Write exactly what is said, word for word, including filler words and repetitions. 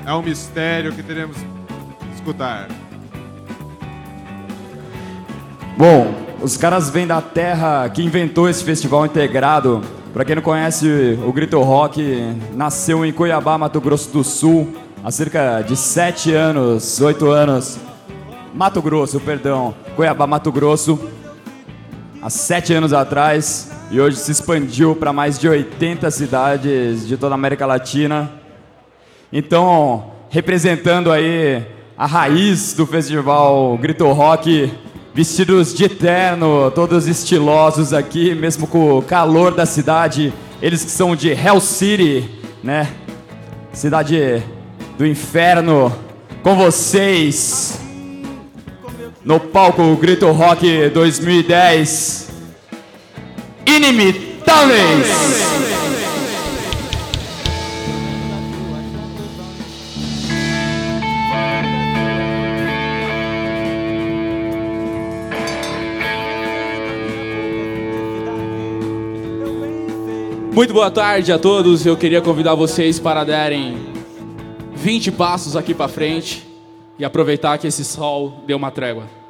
é um mistério que teremos que escutar. Bom, os caras vêm da terra que inventou esse festival integrado. Pra quem não conhece, o Grito Rock nasceu em Cuiabá, Mato Grosso do Sul, há cerca de sete anos, oito anos. Mato Grosso, perdão, Cuiabá, Mato Grosso, há sete anos atrás, e hoje se expandiu para mais de oitenta cidades de toda a América Latina. Então, representando aí a raiz do festival Grito Rock, vestidos de terno, todos estilosos aqui, mesmo com o calor da cidade, eles que são de Hell City, né? Cidade do inferno, com vocês, no palco Grito Rock dois mil e dez, Inimitáveis! Muito boa tarde a todos, eu queria convidar vocês para darem vinte passos aqui para frente e aproveitar que esse sol deu uma trégua.